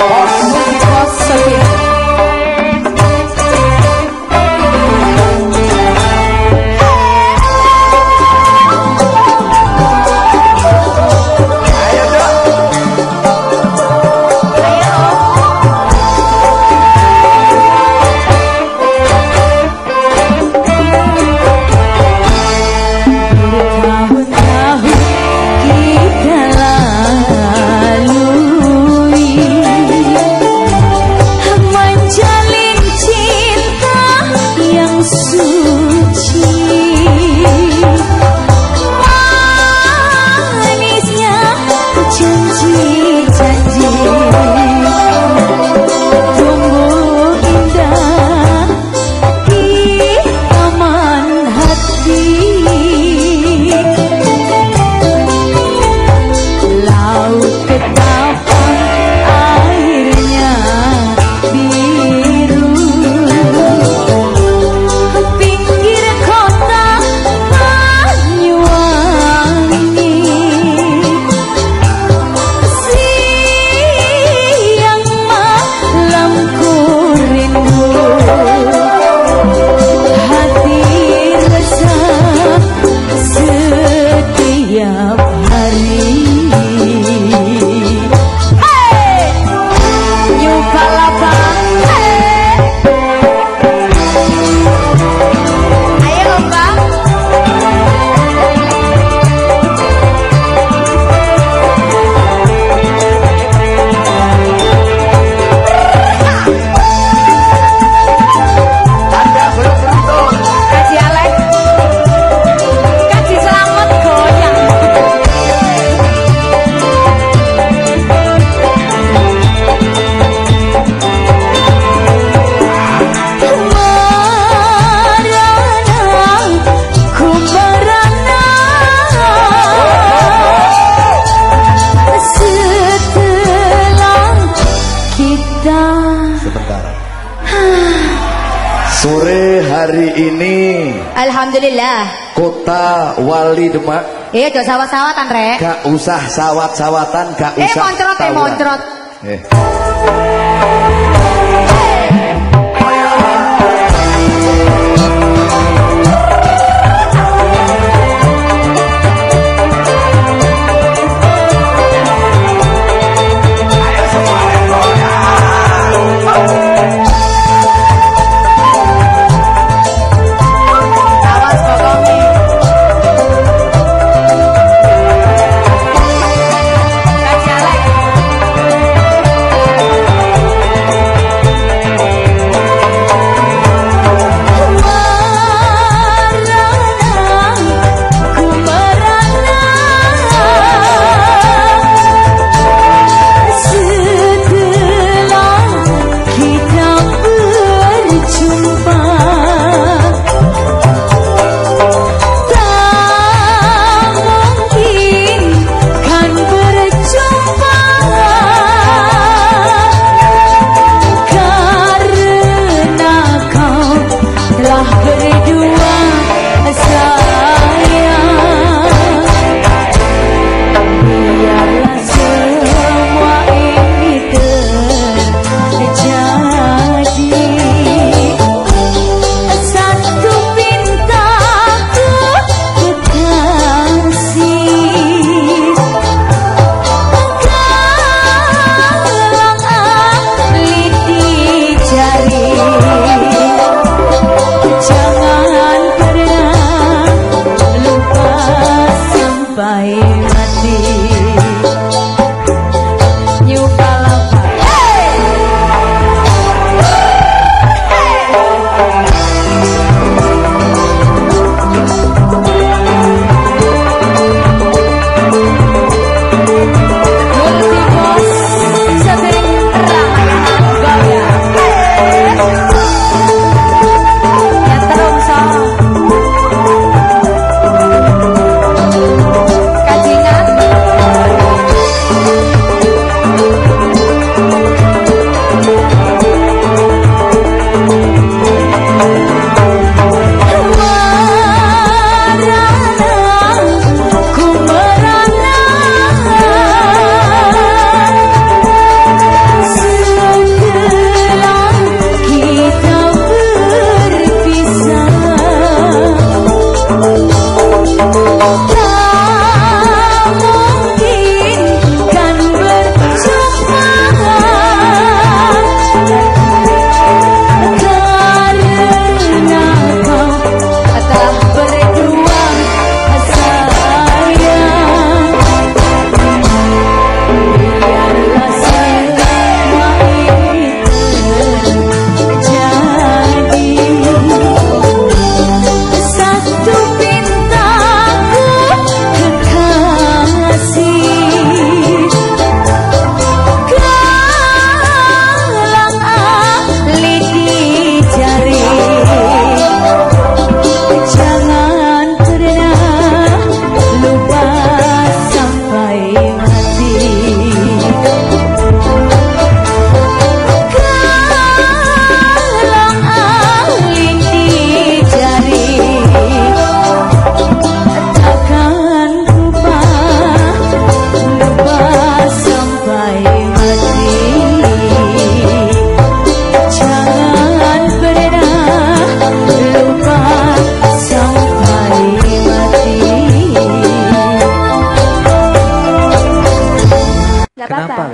Bos Sophia. Sore hari ini alhamdulillah Kota Wali Demak. Iya, sawat-sawatan rek. Gak usah sawat-sawatan, gak usah moncrot moncrot.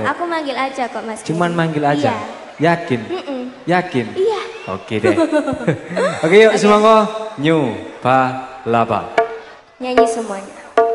Aku manggil aja kok Mas. Cuman manggil aja. Iya. Yakin? Yakin? Iya. Oke deh. Oke yuk semangat. New Palapa. Nyanyi semuanya.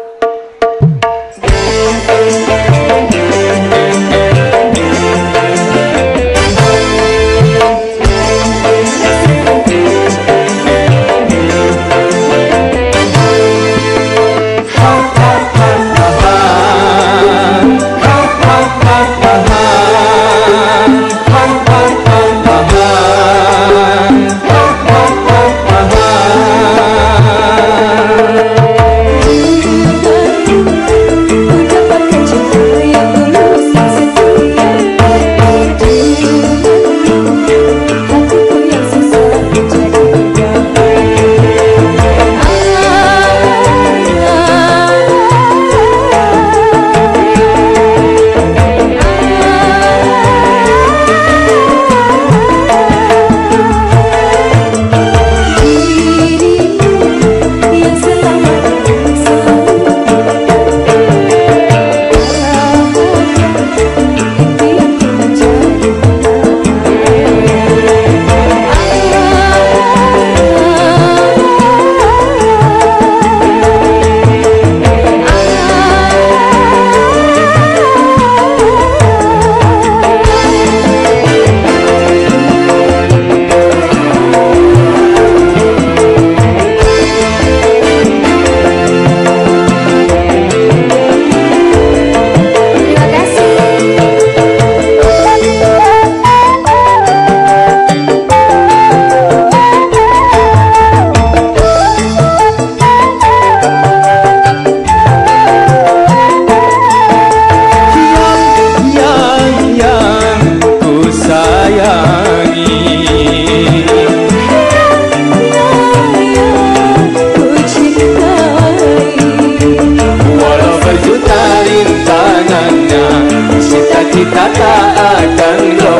Kita tak akan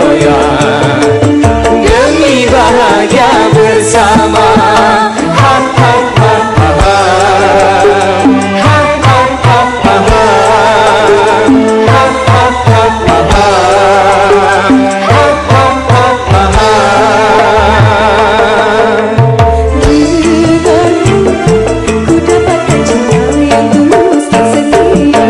goyah demi bahagia bersama. Ha ha ha ha ha. Ha ha ha ha ha. Ha ha ha ha ha. Ha ha ha ha ha. Ku dapatkan cinta yang tulus dan setia.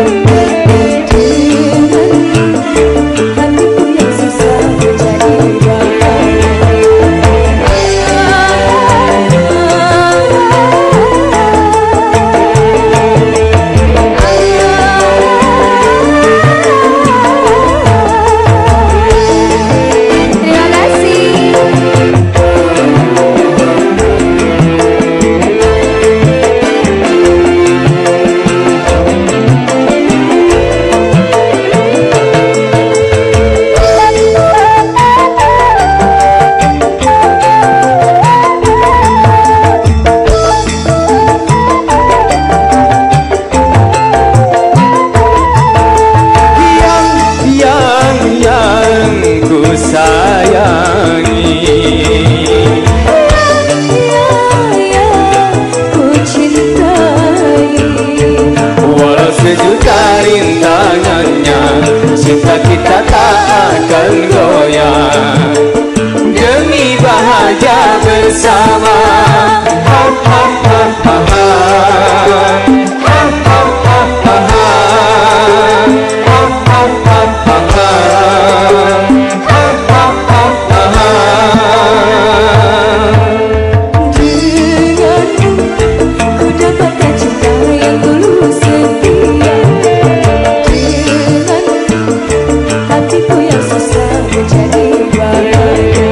Cinta kita tak akan goyah demi bahagia bersama. Ha ha ha ha ha. Ha ha ha ha ha. Ha ha ha ha ha. Ha ha ha ha ha. Denganmu ku dapatkan cinta yang tulus setia. Hatiku yang susah menjadi bahagia.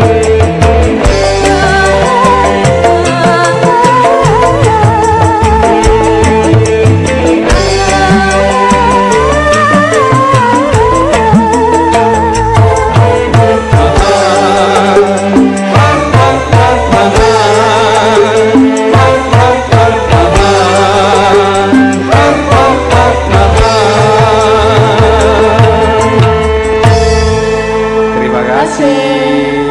Terima kasih.